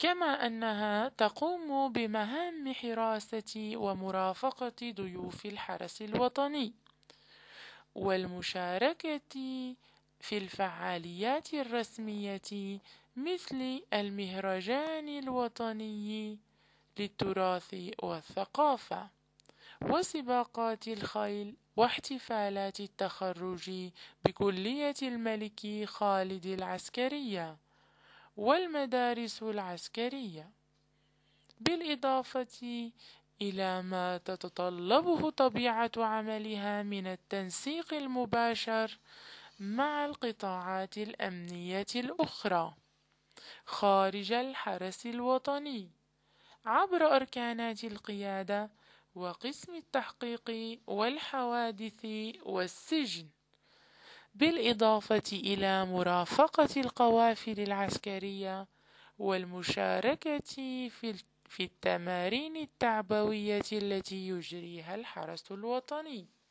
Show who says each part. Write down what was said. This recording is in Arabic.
Speaker 1: كما أنها تقوم بمهام حراسة ومرافقة ضيوف الحرس الوطني، والمشاركة في الفعاليات الرسمية مثل المهرجان الوطني للتراث والثقافة، وسباقات الخيل، واحتفالات التخرج بكلية الملك خالد العسكرية والمدارس العسكرية، بالإضافة إلى ما تتطلبه طبيعة عملها من التنسيق المباشر مع القطاعات الأمنية الأخرى خارج الحرس الوطني عبر أركانات القيادة وقسم التحقيق والحوادث والسجن، بالإضافة إلى مرافقة القوافل العسكرية والمشاركة في التمارين التعبوية التي يجريها الحرس الوطني.